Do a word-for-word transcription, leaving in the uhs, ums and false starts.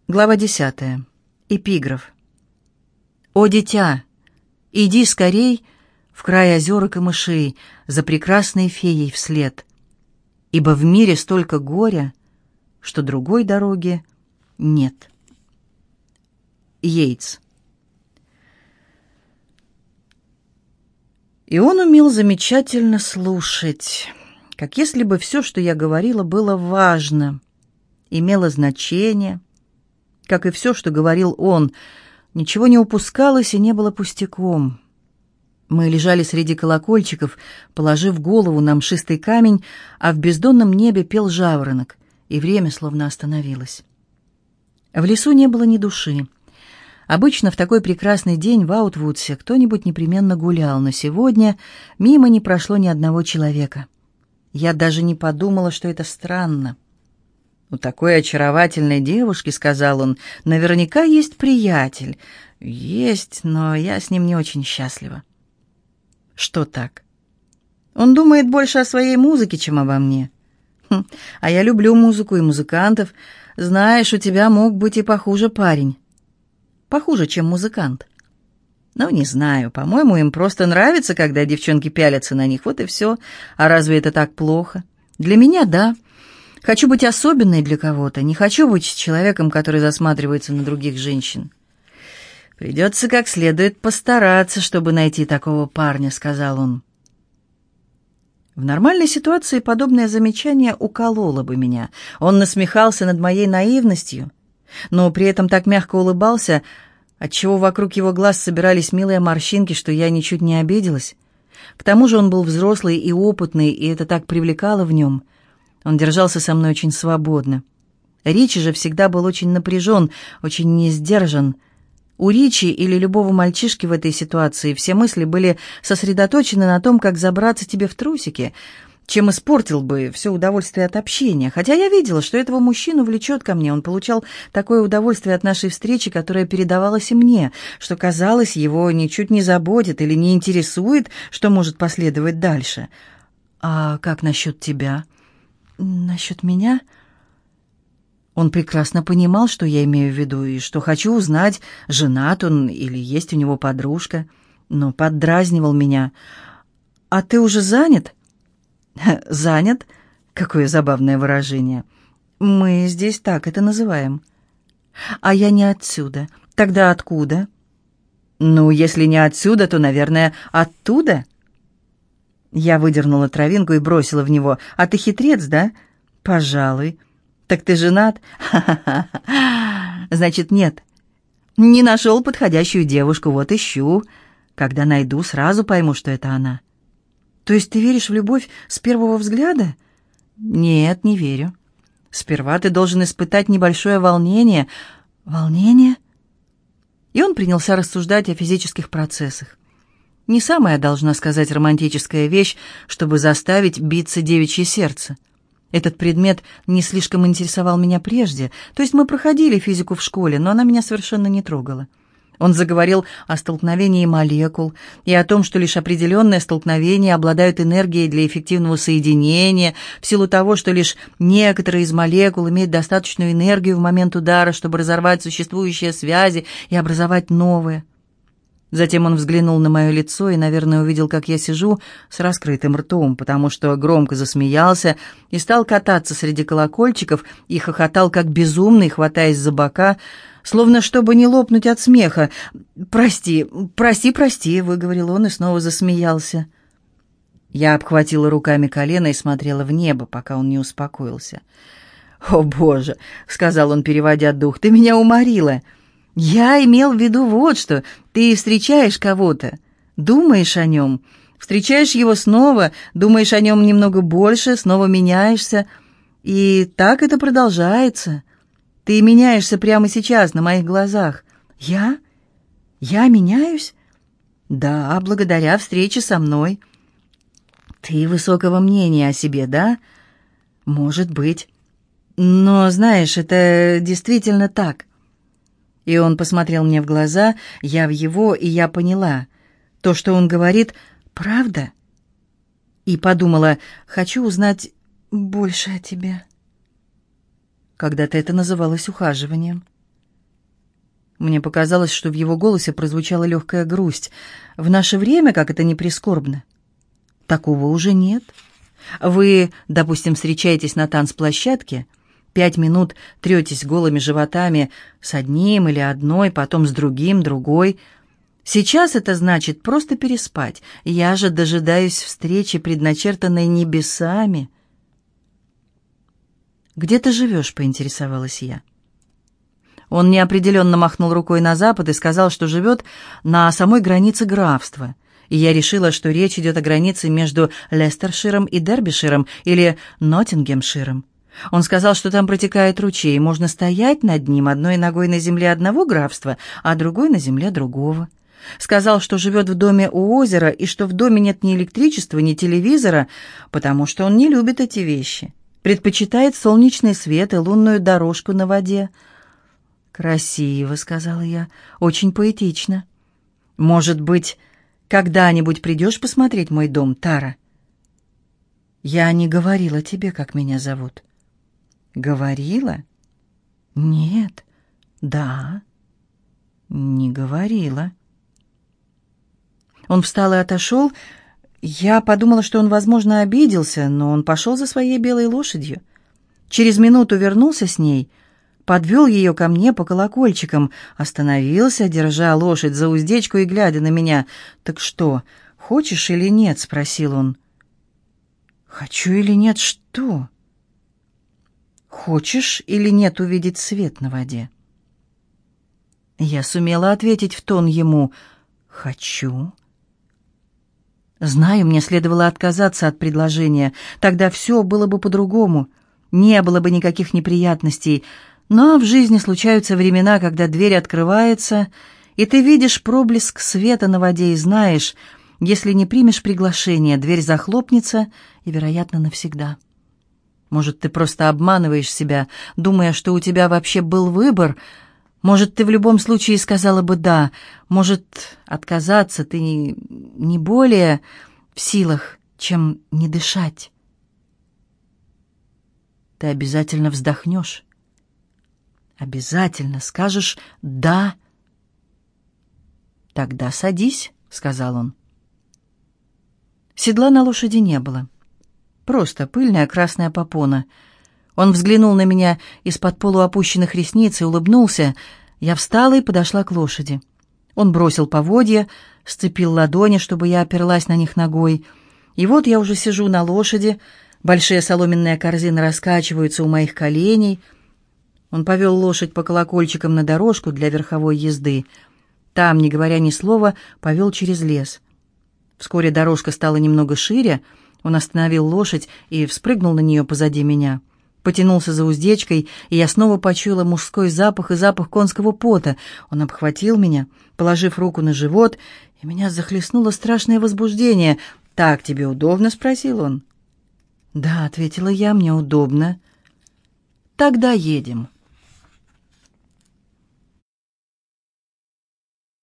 Глава десятая. Эпиграф. «О, дитя, иди скорей в край озерок и мышей за прекрасной феей вслед, ибо в мире столько горя, что другой дороги нет». Йейтс. И он умел замечательно слушать, как если бы все, что я говорила, было важно, имело значение, как и все, что говорил он, ничего не упускалось и не было пустяком. Мы лежали среди колокольчиков, положив голову на мшистый камень, а в бездонном небе пел жаворонок, и время словно остановилось. В лесу не было ни души. Обычно в такой прекрасный день в Аутвудсе кто-нибудь непременно гулял, но сегодня мимо не прошло ни одного человека. Я даже не подумала, что это странно. «У такой очаровательной девушки, — сказал он, — наверняка есть приятель. Есть, но я с ним не очень счастлива». «Что так?» «Он думает больше о своей музыке, чем обо мне». Хм, «А я люблю музыку и музыкантов. Знаешь, у тебя мог быть и похуже парень». «Похуже, чем музыкант». «Ну, не знаю. По-моему, им просто нравится, когда девчонки пялятся на них. Вот и все. А разве это так плохо?» «Для меня — да. Хочу быть особенной для кого-то. Не хочу быть человеком, который засматривается на других женщин». «Придется как следует постараться, чтобы найти такого парня», — сказал он. В нормальной ситуации подобное замечание укололо бы меня. Он насмехался над моей наивностью, но при этом так мягко улыбался, отчего вокруг его глаз собирались милые морщинки, что я ничуть не обиделась. К тому же он был взрослый и опытный, и это так привлекало в нем. Он держался со мной очень свободно. Ричи же всегда был очень напряжен, очень несдержан. У Ричи или любого мальчишки в этой ситуации все мысли были сосредоточены на том, как забраться тебе в трусики, чем испортил бы все удовольствие от общения. Хотя я видела, что этого мужчину влечет ко мне. Он получал такое удовольствие от нашей встречи, которое передавалось и мне, что, казалось, его ничуть не заботит или не интересует, что может последовать дальше. «А как насчет тебя?» «Насчет меня?» Он прекрасно понимал, что я имею в виду, и что хочу узнать, женат он или есть у него подружка, но поддразнивал меня. «А ты уже занят?» «Занят? Какое забавное выражение. Мы здесь так это называем». «А я не отсюда. Тогда откуда?» «Ну, если не отсюда, то, наверное, оттуда». Я выдернула травинку и бросила в него. «А ты хитрец, да?» «Пожалуй». «Так ты женат?» «Ха-ха-ха! Значит, нет. Не нашел подходящую девушку, вот ищу. Когда найду, сразу пойму, что это она». «То есть ты веришь в любовь с первого взгляда?» «Нет, не верю. Сперва ты должен испытать небольшое волнение». «Волнение?» И он принялся рассуждать о физических процессах. Не самая, должна сказать, романтическая вещь, чтобы заставить биться девичье сердце. Этот предмет не слишком интересовал меня прежде, то есть мы проходили физику в школе, но она меня совершенно не трогала. Он заговорил о столкновении молекул и о том, что лишь определенные столкновения обладают энергией для эффективного соединения, в силу того, что лишь некоторые из молекул имеют достаточную энергию в момент удара, чтобы разорвать существующие связи и образовать новые. Затем он взглянул на мое лицо и, наверное, увидел, как я сижу с раскрытым ртом, потому что громко засмеялся и стал кататься среди колокольчиков и хохотал, как безумный, хватаясь за бока, словно чтобы не лопнуть от смеха. «Прости, прости, прости», — выговорил он и снова засмеялся. Я обхватила руками колено и смотрела в небо, пока он не успокоился. «О, Боже!» — сказал он, переводя дух. «Ты меня уморила!» «Я имел в виду вот что. Ты встречаешь кого-то, думаешь о нем, встречаешь его снова, думаешь о нем немного больше, снова меняешься. И так это продолжается. Ты меняешься прямо сейчас на моих глазах». «Я? Я меняюсь?» «Да, благодаря встрече со мной». «Ты высокого мнения о себе, да?» «Может быть. Но, знаешь, это действительно так». И он посмотрел мне в глаза, я в его, и я поняла. То, что он говорит, правда. И подумала, хочу узнать больше о тебе. Когда-то это называлось ухаживанием. Мне показалось, что в его голосе прозвучала легкая грусть. «В наше время, как это ни прискорбно, такого уже нет. Вы, допустим, встречаетесь на танцплощадке, пять минут третесь голыми животами с одним или одной, потом с другим, другой. Сейчас это значит просто переспать. Я же дожидаюсь встречи, предначертанной небесами». «Где ты живешь?» — поинтересовалась я. Он неопределенно махнул рукой на запад и сказал, что живет на самой границе графства. И я решила, что речь идет о границе между Лестерширом и Дербиширом или Ноттингемширом. Он сказал, что там протекает ручей, и можно стоять над ним одной ногой на земле одного графства, а другой на земле другого. Сказал, что живет в доме у озера, и что в доме нет ни электричества, ни телевизора, потому что он не любит эти вещи. Предпочитает солнечный свет и лунную дорожку на воде. «Красиво», — сказала я, — «очень поэтично. Может быть, когда-нибудь придешь посмотреть мой дом, Тара?» «Я не говорила тебе, как меня зовут». «Говорила?» «Нет». «Да». «Не говорила». Он встал и отошел. Я подумала, что он, возможно, обиделся, но он пошел за своей белой лошадью. Через минуту вернулся с ней, подвел ее ко мне по колокольчикам, остановился, держа лошадь за уздечку и глядя на меня. «Так что, хочешь или нет?» — спросил он. «Хочу или нет что?» «Хочешь или нет увидеть свет на воде?» Я сумела ответить в тон ему: «Хочу». Знаю, мне следовало отказаться от предложения, тогда все было бы по-другому, не было бы никаких неприятностей, но в жизни случаются времена, когда дверь открывается, и ты видишь проблеск света на воде и знаешь, если не примешь приглашение, дверь захлопнется и, вероятно, навсегда. Может, ты просто обманываешь себя, думая, что у тебя вообще был выбор. Может, ты в любом случае сказала бы «да». Может, отказаться ты не, не более в силах, чем не дышать. Ты обязательно вздохнешь. Обязательно скажешь «да». «Тогда садись», — сказал он. Седла на лошади не было. Просто пыльная красная попона. Он взглянул на меня из-под полуопущенных ресниц и улыбнулся. Я встала и подошла к лошади. Он бросил поводья, сцепил ладони, чтобы я оперлась на них ногой. И вот я уже сижу на лошади, большие соломенные корзины раскачиваются у моих коленей. Он повел лошадь по колокольчикам на дорожку для верховой езды. Там, не говоря ни слова, повел через лес. Вскоре дорожка стала немного шире. Он остановил лошадь и вспрыгнул на нее позади меня. Потянулся за уздечкой, и я снова почуяла мужской запах и запах конского пота. Он обхватил меня, положив руку на живот, и меня захлестнуло страшное возбуждение. «Так тебе удобно?» — спросил он. «Да», — ответила я, — «мне удобно». «Тогда едем».